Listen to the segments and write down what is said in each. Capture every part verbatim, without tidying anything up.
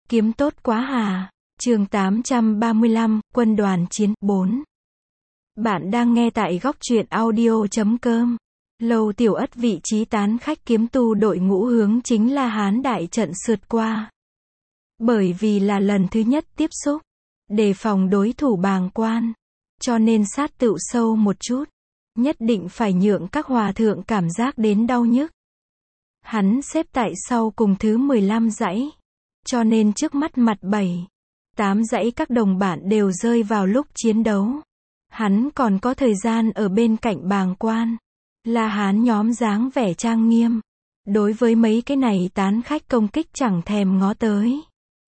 Kiếm tốt quá hà. Chương tám trăm ba mươi lăm, Quân đoàn chiến bốn. Bạn đang nghe tại góc truyện audio chấm com. Lầu Tiểu Ất vị trí tán khách kiếm tu đội ngũ hướng chính La Hán đại trận sượt qua. Bởi vì là lần thứ nhất tiếp xúc, đề phòng đối thủ bàng quan, cho nên sát tựu sâu một chút. Nhất định phải nhượng các hòa thượng cảm giác đến đau nhức. Hắn xếp tại sau cùng thứ mười lăm dãy. Cho nên trước mắt mặt bảy, tám dãy các đồng bạn đều rơi vào lúc chiến đấu. Hắn còn có thời gian ở bên cạnh bàng quan. La Hán nhóm dáng vẻ trang nghiêm. Đối với mấy cái này tán khách công kích chẳng thèm ngó tới.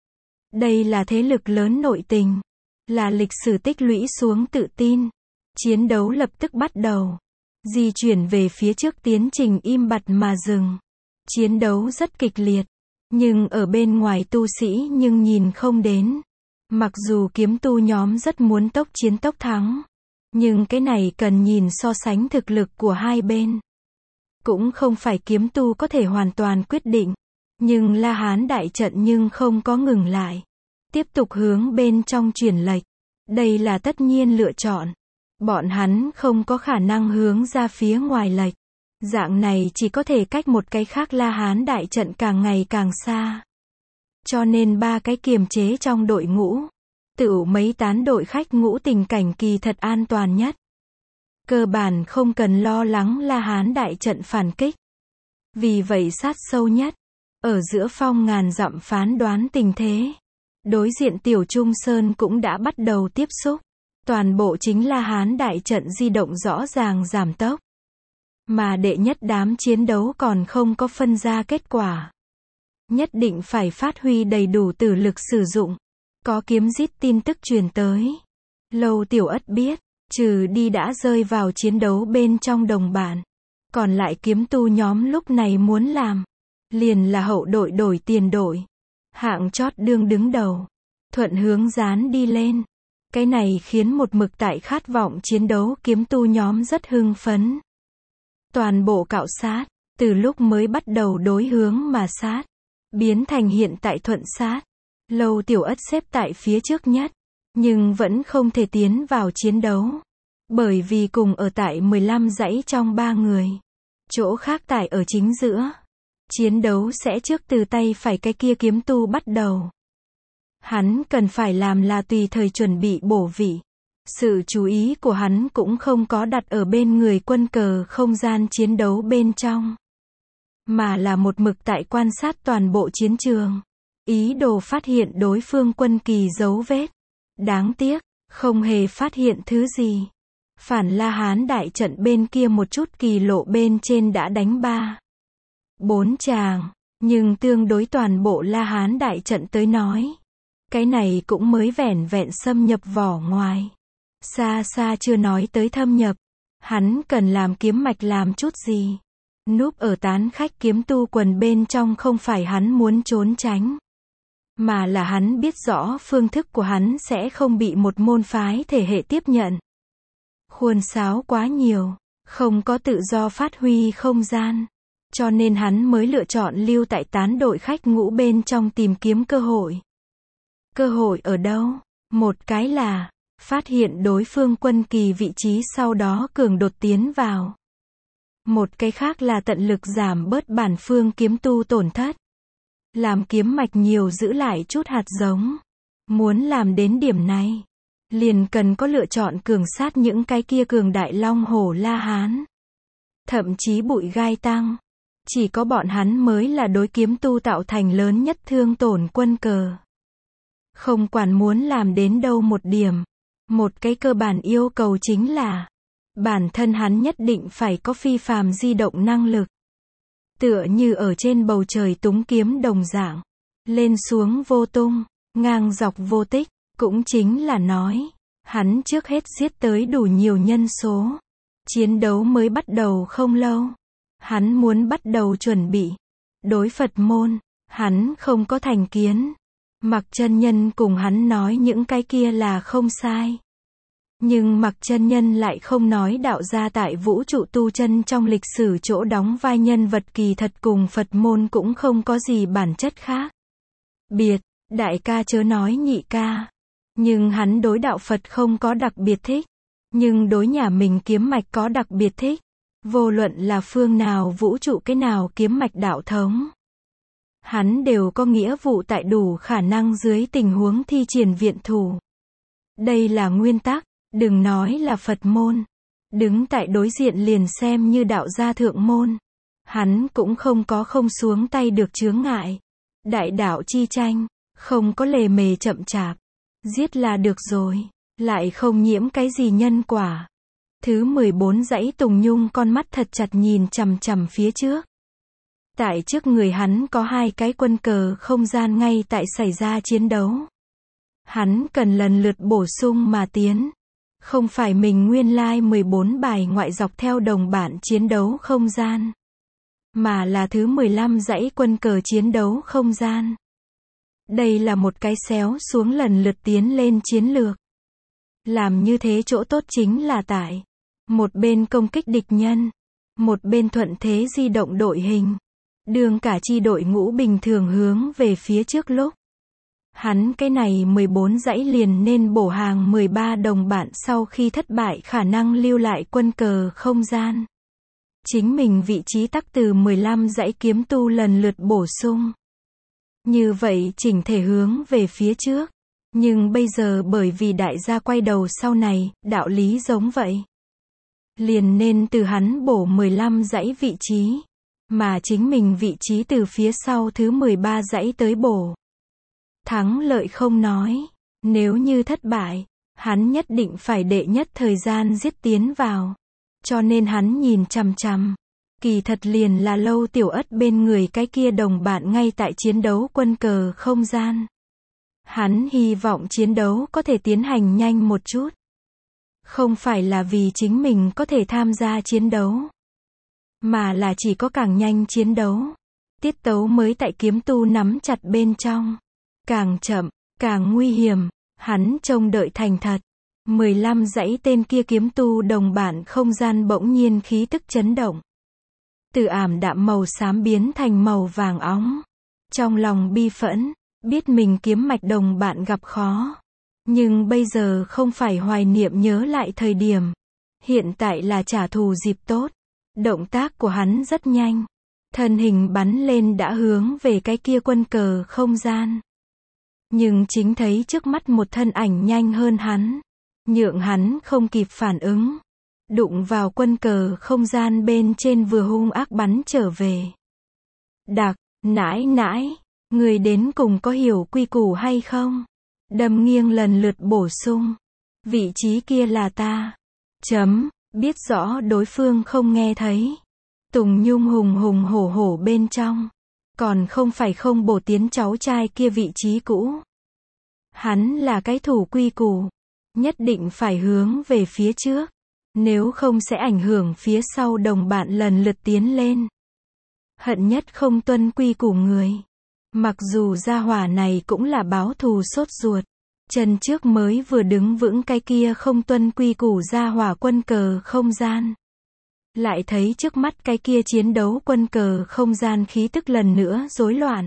Đây là thế lực lớn nội tình. Là lịch sử tích lũy xuống tự tin. Chiến đấu lập tức bắt đầu. Di chuyển về phía trước tiến trình im bặt mà dừng. Chiến đấu rất kịch liệt. Nhưng ở bên ngoài tu sĩ nhưng nhìn không đến. Mặc dù kiếm tu nhóm rất muốn tốc chiến tốc thắng. Nhưng cái này cần nhìn so sánh thực lực của hai bên. Cũng không phải kiếm tu có thể hoàn toàn quyết định. Nhưng La Hán đại trận nhưng không có ngừng lại. Tiếp tục hướng bên trong chuyển lệch. Đây là tất nhiên lựa chọn. Bọn hắn không có khả năng hướng ra phía ngoài lệch. Dạng này chỉ có thể cách một cái khác La Hán đại trận càng ngày càng xa. Cho nên ba cái kiềm chế trong đội ngũ. Tựu mấy tán đội khách ngũ tình cảnh kỳ thật an toàn nhất. Cơ bản không cần lo lắng La Hán đại trận phản kích. Vì vậy sát sâu nhất. Ở giữa phong ngàn dặm phán đoán tình thế. Đối diện Tiểu Trung Sơn cũng đã bắt đầu tiếp xúc. Toàn bộ chính La Hán đại trận di động rõ ràng giảm tốc. Mà đệ nhất đám chiến đấu còn không có phân ra kết quả. Nhất định phải phát huy đầy đủ tử lực sử dụng. Có kiếm rít tin tức truyền tới. Lầu Tiểu Ất biết, trừ đi đã rơi vào chiến đấu bên trong đồng bạn. Còn lại kiếm tu nhóm lúc này muốn làm. Liền là hậu đội đổi tiền đội. Hạng chót đương đứng đầu. Thuận hướng dán đi lên. Cái này khiến một mực tại khát vọng chiến đấu kiếm tu nhóm rất hưng phấn. Toàn bộ cạo sát, từ lúc mới bắt đầu đối hướng mà sát, biến thành hiện tại thuận sát. Lầu Tiểu Ất xếp tại phía trước nhất, nhưng vẫn không thể tiến vào chiến đấu. Bởi vì cùng ở tại mười lăm dãy trong ba người. Chỗ khác tại ở chính giữa. Chiến đấu sẽ trước từ tay phải cái kia kiếm tu bắt đầu. Hắn cần phải làm là tùy thời chuẩn bị bổ vị. Sự chú ý của hắn cũng không có đặt ở bên người quân cờ không gian chiến đấu bên trong. Mà là một mực tại quan sát toàn bộ chiến trường. Ý đồ phát hiện đối phương quân kỳ dấu vết. Đáng tiếc, không hề phát hiện thứ gì. Phản La Hán đại trận bên kia một chút kỳ lộ bên trên đã đánh ba. Bốn tràng, nhưng tương đối toàn bộ La Hán đại trận tới nói. Cái này cũng mới vẻn vẹn xâm nhập vỏ ngoài. Xa xa chưa nói tới thâm nhập. Hắn cần làm kiếm mạch làm chút gì. Núp ở tán khách kiếm tu quần bên trong không phải hắn muốn trốn tránh. Mà là hắn biết rõ phương thức của hắn sẽ không bị một môn phái thể hệ tiếp nhận. Khuôn sáo quá nhiều. Không có tự do phát huy không gian. Cho nên hắn mới lựa chọn lưu tại tán đội khách ngũ bên trong tìm kiếm cơ hội. Cơ hội ở đâu? Một cái là phát hiện đối phương quân kỳ vị trí sau đó cường đột tiến vào. Một cái khác là tận lực giảm bớt bản phương kiếm tu tổn thất. Làm kiếm mạch nhiều giữ lại chút hạt giống. Muốn làm đến điểm này, liền cần có lựa chọn cường sát những cái kia cường đại long hổ La Hán. Thậm chí bụi gai tăng. Chỉ có bọn hắn mới là đối kiếm tu tạo thành lớn nhất thương tổn quân cờ. Không quản muốn làm đến đâu một điểm. Một cái cơ bản yêu cầu chính là bản thân hắn nhất định phải có phi phàm di động năng lực. Tựa như ở trên bầu trời túng kiếm đồng dạng. Lên xuống vô tung, ngang dọc vô tích. Cũng chính là nói, hắn trước hết giết tới đủ nhiều nhân số. Chiến đấu mới bắt đầu không lâu. Hắn muốn bắt đầu chuẩn bị. Đối Phật môn, hắn không có thành kiến. Mặc chân nhân cùng hắn nói những cái kia là không sai. Nhưng Mặc chân nhân lại không nói đạo gia tại vũ trụ tu chân trong lịch sử chỗ đóng vai nhân vật kỳ thật cùng Phật môn cũng không có gì bản chất khác biệt. Đại ca chớ nói nhị ca. Nhưng hắn đối đạo Phật không có đặc biệt thích. Nhưng đối nhà mình kiếm mạch có đặc biệt thích. Vô luận là phương nào vũ trụ cái nào kiếm mạch đạo thống. Hắn đều có nghĩa vụ tại đủ khả năng dưới tình huống thi triển viện thủ. Đây là nguyên tắc, đừng nói là Phật môn. Đứng tại đối diện liền xem như đạo gia thượng môn. Hắn cũng không có không xuống tay được chướng ngại. Đại đạo chi tranh, không có lề mề chậm chạp. Giết là được rồi, lại không nhiễm cái gì nhân quả. Thứ mười bốn dãy Tùng Nhung con mắt thật chặt nhìn chằm chằm phía trước. Tại trước người hắn có hai cái quân cờ không gian ngay tại xảy ra chiến đấu. Hắn cần lần lượt bổ sung mà tiến. Không phải mình nguyên lai mười bốn bài ngoại dọc theo đồng bản chiến đấu không gian. Mà là thứ mười lăm dãy quân cờ chiến đấu không gian. Đây là một cái xéo xuống lần lượt tiến lên chiến lược. Làm như thế chỗ tốt chính là tại một bên công kích địch nhân, một bên thuận thế di động đội hình. Đường cả chi đội ngũ bình thường hướng về phía trước lúc. Hắn cái này mười bốn dãy liền nên bổ hàng mười ba đồng bạn sau khi thất bại khả năng lưu lại quân cờ không gian. Chính mình vị trí tắc từ mười lăm dãy kiếm tu lần lượt bổ sung. Như vậy chỉnh thể hướng về phía trước. Nhưng bây giờ bởi vì đại gia quay đầu sau này, đạo lý giống vậy. Liền nên từ hắn bổ mười lăm dãy vị trí. Mà chính mình vị trí từ phía sau thứ mười ba dãy tới bổ. Thắng lợi không nói. Nếu như thất bại, hắn nhất định phải đệ nhất thời gian giết tiến vào. Cho nên hắn nhìn chằm chằm. Kỳ thật liền là Lâu Tiểu Ất bên người cái kia đồng bạn ngay tại chiến đấu quân cờ không gian. Hắn hy vọng chiến đấu có thể tiến hành nhanh một chút. Không phải là vì chính mình có thể tham gia chiến đấu. Mà là chỉ có càng nhanh chiến đấu. Tiết tấu mới tại kiếm tu nắm chặt bên trong. Càng chậm, càng nguy hiểm. Hắn trông đợi thành thật. mười lăm dãy tên kia kiếm tu đồng bản không gian bỗng nhiên khí tức chấn động. Từ ảm đạm màu xám biến thành màu vàng óng. Trong lòng bi phẫn, biết mình kiếm mạch đồng bạn gặp khó. Nhưng bây giờ không phải hoài niệm nhớ lại thời điểm. Hiện tại là trả thù dịp tốt. Động tác của hắn rất nhanh. Thân hình bắn lên đã hướng về cái kia quân cờ không gian. Nhưng chính thấy trước mắt một thân ảnh nhanh hơn hắn. Nhượng hắn không kịp phản ứng. Đụng vào quân cờ không gian bên trên vừa hung ác bắn trở về. Đặc, nãi nãi, người đến cùng có hiểu quy củ hay không? Đâm nghiêng lần lượt bổ sung. Vị trí kia là ta. Chấm, biết rõ đối phương không nghe thấy. Tùng Nhung hùng hùng hổ hổ bên trong. Còn không phải không bổ tiến cháu trai kia vị trí cũ. Hắn là cái thủ quy củ. Nhất định phải hướng về phía trước. Nếu không sẽ ảnh hưởng phía sau đồng bạn lần lượt tiến lên. Hận nhất không tuân quy củ người. Mặc dù gia hỏa này cũng là báo thù sốt ruột. Chân trước mới vừa đứng vững cái kia không tuân quy củ gia hỏa quân cờ không gian. Lại thấy trước mắt cái kia chiến đấu quân cờ không gian khí tức lần nữa rối loạn.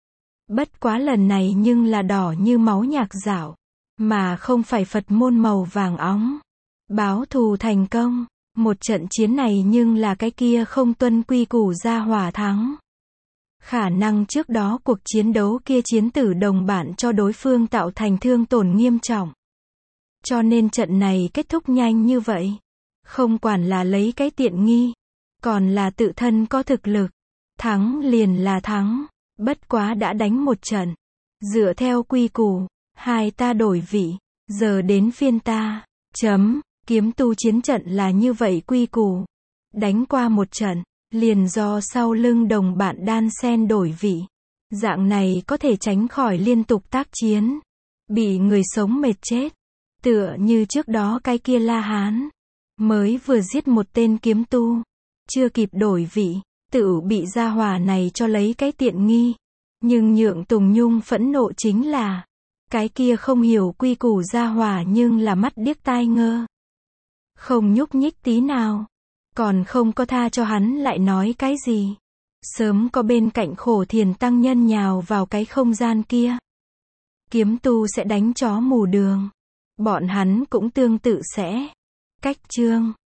Bất quá lần này nhưng là đỏ như máu nhạc dạo. Mà không phải Phật môn màu vàng óng. Báo thù thành công. Một trận chiến này nhưng là cái kia không tuân quy củ gia hỏa thắng. Khả năng trước đó cuộc chiến đấu kia chiến tử đồng bản cho đối phương tạo thành thương tổn nghiêm trọng. Cho nên trận này kết thúc nhanh như vậy. Không quản là lấy cái tiện nghi. Còn là tự thân có thực lực. Thắng liền là thắng. Bất quá đã đánh một trận. Dựa theo quy củ. Hai ta đổi vị. Giờ đến phiên ta. Chấm. Kiếm tu chiến trận là như vậy quy củ. Đánh qua một trận. Liền do sau lưng đồng bạn đan sen đổi vị. Dạng này có thể tránh khỏi liên tục tác chiến. Bị người sống mệt chết. Tựa như trước đó cái kia La Hán. Mới vừa giết một tên kiếm tu. Chưa kịp đổi vị. Tự bị gia hỏa này cho lấy cái tiện nghi. Nhưng nhượng Tùng Nhung phẫn nộ chính là. Cái kia không hiểu quy củ gia hỏa nhưng là mắt điếc tai ngơ. Không nhúc nhích tí nào. Còn không có tha cho hắn lại nói cái gì. Sớm có bên cạnh khổ thiền tăng nhân nhào vào cái không gian kia. Kiếm tu sẽ đánh chó mù đường. Bọn hắn cũng tương tự sẽ cách chương.